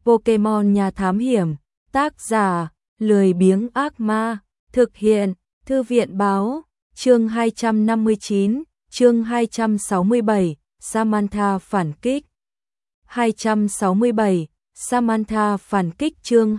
Pokemon nhà thám hiểm, tác giả, lười biếng ác ma, thực hiện, thư viện báo, chương 259, chương 267, Samantha phản kích. 267, Samantha phản kích chương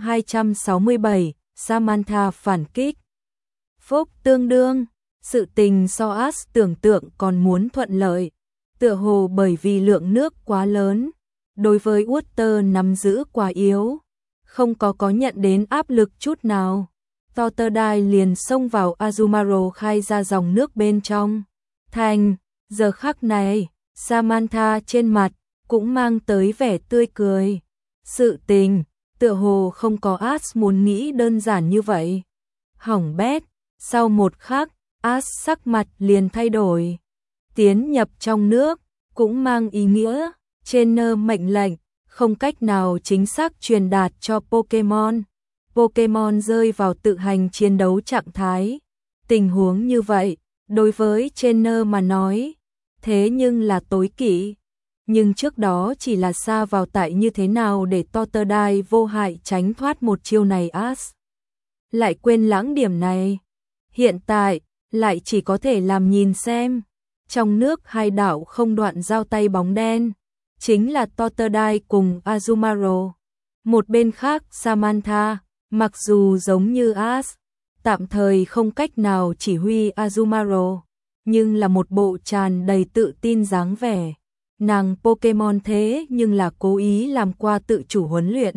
267, Samantha phản kích. Phúc tương đương, sự tình so Ash tưởng tượng còn muốn thuận lợi, tựa hồ bởi vì lượng nước quá lớn, đối với Water nắm giữ quá yếu, không có nhận đến áp lực chút nào. Totodile liền xông vào Azumarill khai ra dòng nước bên trong. Thành, giờ khắc này, Samantha trên mặt cũng mang tới vẻ tươi cười. Sự tình, tựa hồ không có Ash muốn nghĩ đơn giản như vậy. Hỏng bét, sau một khắc, Ash sắc mặt liền thay đổi. Tiến nhập trong nước, cũng mang ý nghĩa, trainer mệnh lệnh, không cách nào chính xác truyền đạt cho Pokemon. Pokemon rơi vào tự hành chiến đấu trạng thái. Tình huống như vậy, đối với trainer mà nói, thế nhưng là tối kỵ. Nhưng trước đó chỉ là xa vào tại như thế nào để Totodile vô hại tránh thoát một chiêu này Ash. Lại quên lãng điểm này. Hiện tại, lại chỉ có thể làm nhìn xem. Trong nước hai đảo không đoạn giao tay bóng đen. Chính là Totodile cùng Azumarill. Một bên khác Samantha, mặc dù giống như Ash, tạm thời không cách nào chỉ huy Azumarill, nhưng là một bộ tràn đầy tự tin dáng vẻ. Nàng Pokemon thế nhưng là cố ý làm qua tự chủ huấn luyện.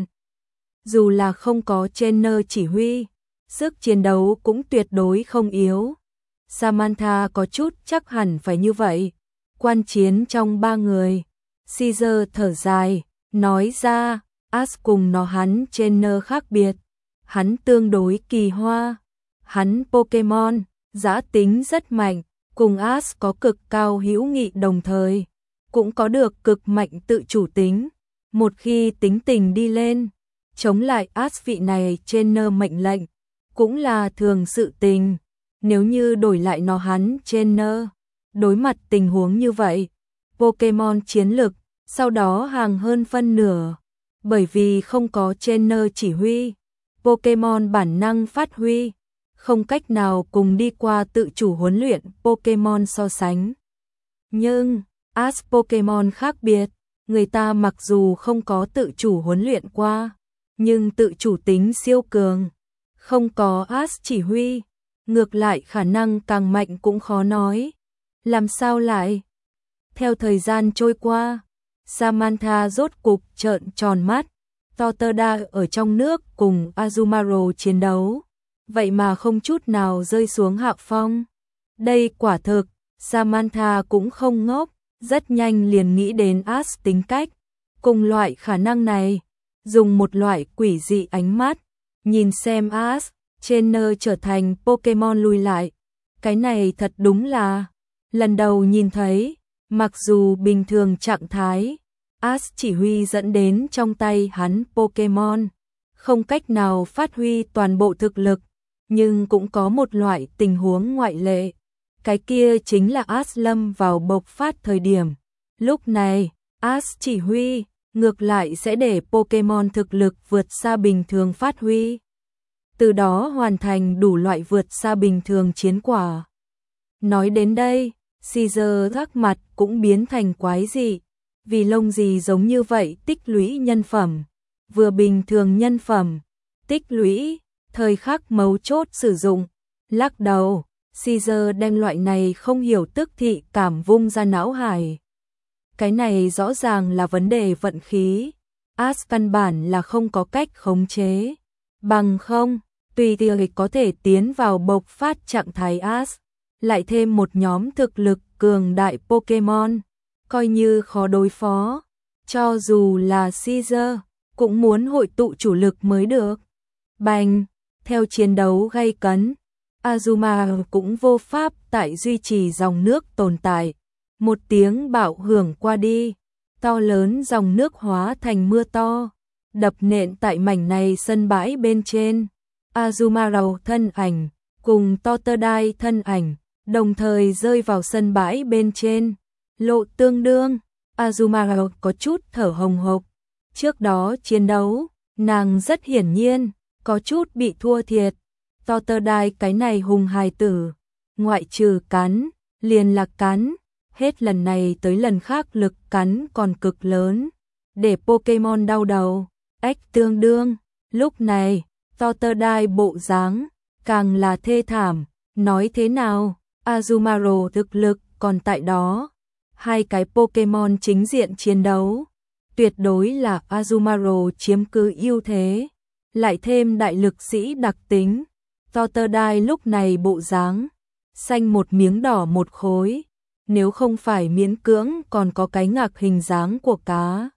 Dù là không có trainer chỉ huy, sức chiến đấu cũng tuyệt đối không yếu. Samantha có chút chắc hẳn phải như vậy. Quan chiến trong ba người, Caesar thở dài, nói ra, Ash cùng hắn trainer khác biệt. Hắn tương đối kỳ hoa. Hắn Pokemon, dã tính rất mạnh, cùng Ash có cực cao hữu nghị đồng thời. Cũng có được cực mạnh tự chủ tính. Một khi tính tình đi lên, chống lại Ash vị này trainer mệnh lệnh, cũng là thường sự tình. Nếu như đổi lại hắn trainer, đối mặt tình huống như vậy, Pokemon chiến lực, sau đó hàng hơn phân nửa. Bởi vì không có trainer chỉ huy, Pokemon bản năng phát huy, không cách nào cùng đi qua tự chủ huấn luyện Pokemon so sánh. Nhưng, Ash Pokemon khác biệt, người ta mặc dù không có tự chủ huấn luyện qua, nhưng tự chủ tính siêu cường. Không có Ash chỉ huy, ngược lại khả năng càng mạnh cũng khó nói. Làm sao lại? Theo thời gian trôi qua, Samantha rốt cục trợn tròn mắt. Totodile ở trong nước cùng Azumarill chiến đấu, vậy mà không chút nào rơi xuống hạ phong. Đây quả thực, Samantha cũng không ngốc, rất nhanh liền nghĩ đến Ash tính cách. Cùng loại khả năng này, dùng một loại quỷ dị ánh mắt, nhìn xem Ash, trainer trở thành Pokemon lùi lại. Cái này thật đúng là lần đầu nhìn thấy, mặc dù bình thường trạng thái, Ash chỉ huy dẫn đến trong tay hắn Pokemon, không cách nào phát huy toàn bộ thực lực, nhưng cũng có một loại tình huống ngoại lệ. Cái kia chính là Ash lâm vào bộc phát thời điểm. Lúc này, Ash chỉ huy, ngược lại sẽ để Pokemon thực lực vượt xa bình thường phát huy. Từ đó hoàn thành đủ loại vượt xa bình thường chiến quả. Nói đến đây, Caesar gác mặt cũng biến thành quái dị. Vì lông gì giống như vậy tích lũy nhân phẩm. Vừa bình thường nhân phẩm, tích lũy, thời khắc mấu chốt sử dụng. Lắc đầu, Caesar đem loại này không hiểu tức thị cảm vung ra não hải. Cái này rõ ràng là vấn đề vận khí. Ash căn bản là không có cách khống chế. Bằng không, tùy tiện có thể tiến vào bộc phát trạng thái Ash, lại thêm một nhóm thực lực cường đại Pokemon, coi như khó đối phó. Cho dù là Caesar, cũng muốn hội tụ chủ lực mới được. Bành, theo chiến đấu gay cấn, Azumarill cũng vô pháp tại duy trì dòng nước tồn tại. Một tiếng bạo hưởng qua đi, to lớn dòng nước hóa thành mưa to, đập nện tại mảnh này sân bãi bên trên. Azumarill thân ảnh, cùng Totodile thân ảnh, đồng thời rơi vào sân bãi bên trên. Lộ tương đương, Azumarill có chút thở hồng hộc. Trước đó chiến đấu, nàng rất hiển nhiên, có chút bị thua thiệt. Totodile cái này hùng hài tử, ngoại trừ cắn, liền là cắn, hết lần này tới lần khác lực cắn còn cực lớn, để Pokemon đau đầu, ếch tương đương. Lúc này, Totodile bộ dáng càng là thê thảm, nói thế nào, Azumarill thực lực còn tại đó, hai cái Pokemon chính diện chiến đấu, tuyệt đối là Azumarill chiếm cứ ưu thế, lại thêm đại lực sĩ đặc tính, Totodile lúc này bộ dáng, xanh một miếng đỏ một khối, nếu không phải miễn cưỡng còn có cái ngạc hình dáng của cá.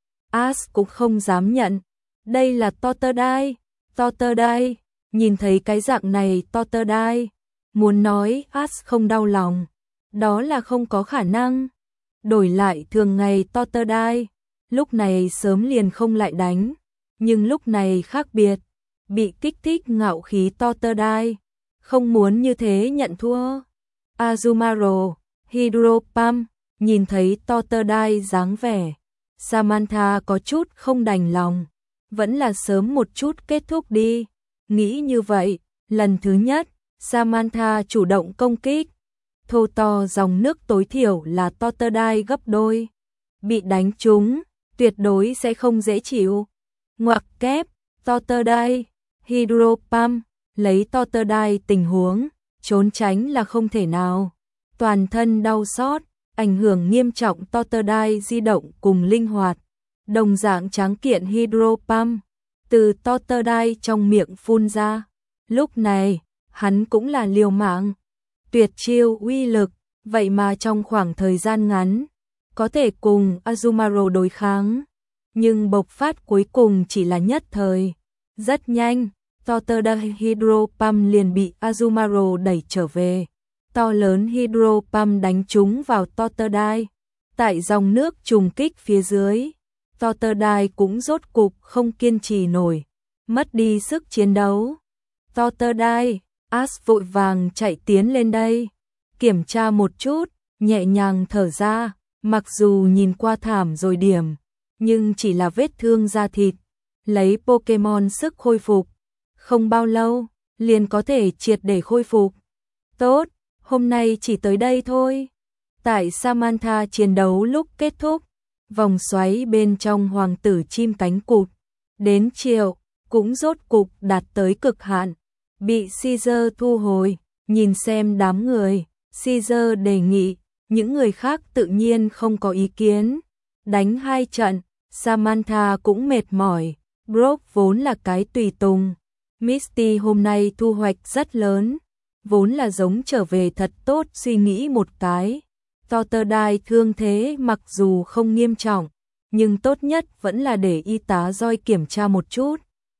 Ash cũng không dám nhận, đây là Totodile, Totodile, nhìn thấy cái dạng này Totodile, muốn nói Ash không đau lòng, đó là không có khả năng. Đổi lại thường ngày Totodile, lúc này sớm liền không lại đánh, nhưng lúc này khác biệt, bị kích thích ngạo khí Totodile, không muốn như thế nhận thua. Azumarill, Hydro Pump, nhìn thấy Totodile dáng vẻ, Samantha có chút không đành lòng, vẫn là sớm một chút kết thúc đi. Nghĩ như vậy, lần thứ nhất, Samantha chủ động công kích, thô to dòng nước tối thiểu là Totodile gấp đôi, bị đánh trúng, tuyệt đối sẽ không dễ chịu. Ngoặc kép, Totodile, Hydro Pump, lấy Totodile tình huống, trốn tránh là không thể nào. Toàn thân đau xót, ảnh hưởng nghiêm trọng Totodile di động cùng linh hoạt. Đồng dạng tráng kiện Hydro Pump, từ Totodile trong miệng phun ra. Lúc này, hắn cũng là liều mạng. Tuyệt chiêu uy lực, vậy mà trong khoảng thời gian ngắn, có thể cùng Azumarill đối kháng. Nhưng bộc phát cuối cùng chỉ là nhất thời. Rất nhanh, Totodile Hydro Pump liền bị Azumarill đẩy trở về. To lớn Hydro Pump đánh trúng vào Totodile. Tại dòng nước trùng kích phía dưới, Totodile cũng rốt cục không kiên trì nổi, mất đi sức chiến đấu. Totodile, Ash vội vàng chạy tiến lên đây, kiểm tra một chút, nhẹ nhàng thở ra, mặc dù nhìn qua thảm rồi điểm, nhưng chỉ là vết thương da thịt, lấy Pokemon sức khôi phục, không bao lâu, liền có thể triệt để khôi phục. Tốt, hôm nay chỉ tới đây thôi. Tại Samantha chiến đấu lúc kết thúc, vòng xoáy bên trong hoàng tử chim cánh cụt, đến chiều, cũng rốt cục đạt tới cực hạn, bị Caesar thu hồi, nhìn xem đám người, Caesar đề nghị, những người khác tự nhiên không có ý kiến, đánh 2 trận, Samantha cũng mệt mỏi, Brock vốn là cái tùy tùng, Misty hôm nay thu hoạch rất lớn, vốn là giống trở về thật tốt suy nghĩ một cái. Totodile thương thế mặc dù không nghiêm trọng, nhưng tốt nhất vẫn là để y tá Joy kiểm tra một chút.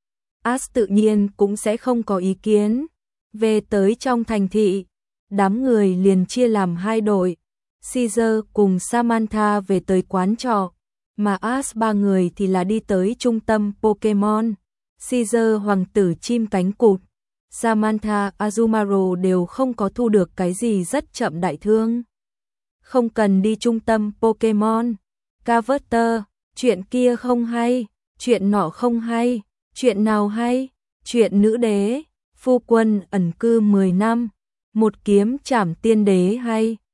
Ash tự nhiên cũng sẽ không có ý kiến. Về tới trong thành thị, đám người liền chia làm 2 đội. Caesar cùng Samantha về tới quán trọ, mà Ash 3 người thì là đi tới trung tâm Pokemon. Caesar hoàng tử chim cánh cụt, Samantha Azumarill đều không có thu được cái gì rất chậm đại thương. Không cần đi trung tâm Pokemon. Carver, chuyện kia không hay, chuyện nọ không hay, chuyện nào hay, chuyện nữ đế, phu quân ẩn cư 10 năm, một kiếm trảm tiên đế hay.